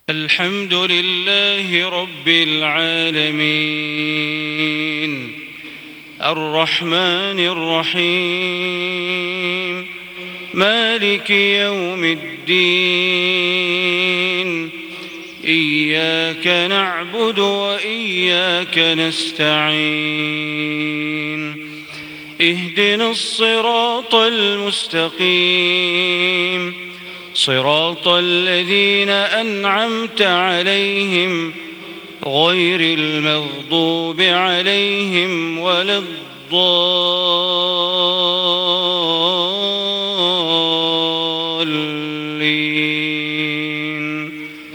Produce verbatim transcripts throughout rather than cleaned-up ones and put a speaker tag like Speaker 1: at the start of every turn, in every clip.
Speaker 1: الحمد لله رب العالمين الرحمن الرحيم مالك يوم الدين إياك نعبد وإياك نستعين اهدنا الصراط المستقيم صراط الذين أنعمت عليهم غير المغضوب عليهم ولا الضالين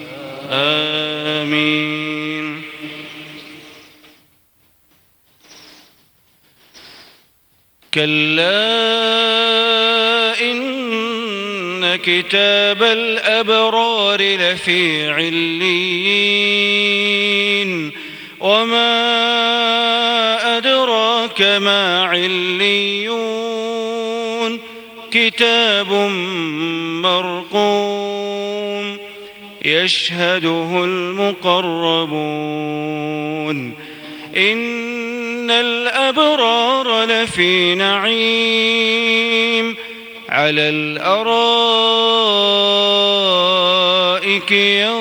Speaker 1: آمين. كلا كتاب الأبرار لفي عليين وما أدراك ما عليون كتاب مرقوم يشهده المقربون إن الأبرار لفي نعيم على الأرائك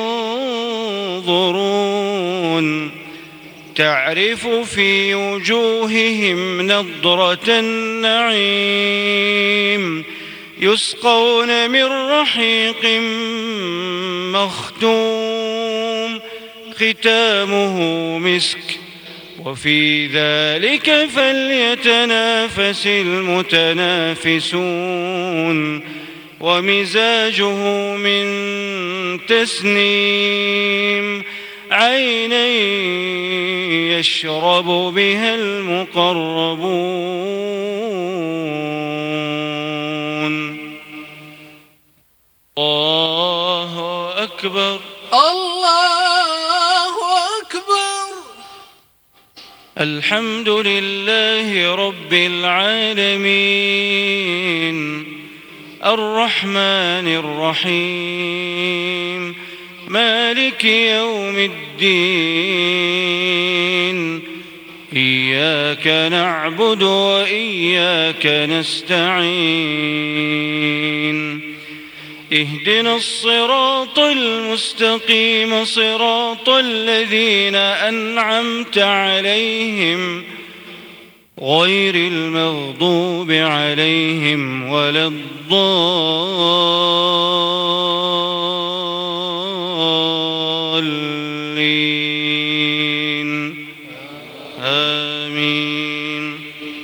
Speaker 1: ينظرون تعرف في وجوههم نضرة النعيم يسقون من رحيق مختوم ختامه مسك وفي ذلك فليتنافس المتنافسون ومزاجه من تسنيم عينا يشرب بها المقربون. الله أكبر
Speaker 2: الله أكبر.
Speaker 1: الحمد لله رب العالمين الرحمن الرحيم مالك يوم الدين إياك نعبد وإياك نستعين اهدنا الصراط المستقيم صراط الذين أنعمت عليهم غير المغضوب عليهم ولا الضالين آمين.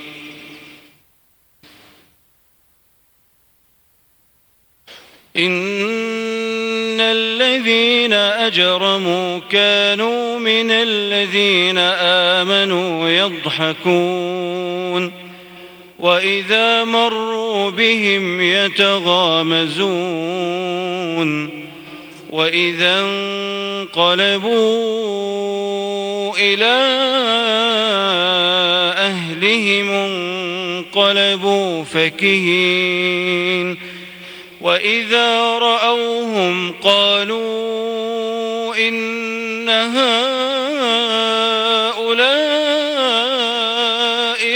Speaker 1: إن الذين أجرموا كانوا من الذين آمنوا يضحكون وإذا مروا بهم يتغامزون وإذا انقلبوا إلى أهلهم انقلبوا فكهين وإذا رأوهم قالوا إن هؤلاء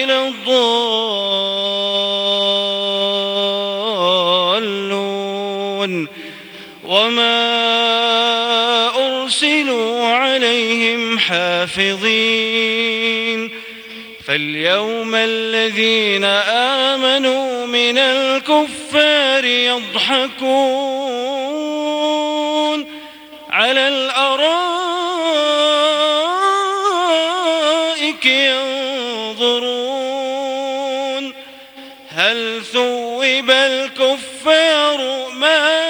Speaker 1: لضالون وما أرسلوا عليهم حافظين فاليوم الذين آمنوا من الكفار يضحكون على الأرائك ينظرون هل ثوب الكفار ما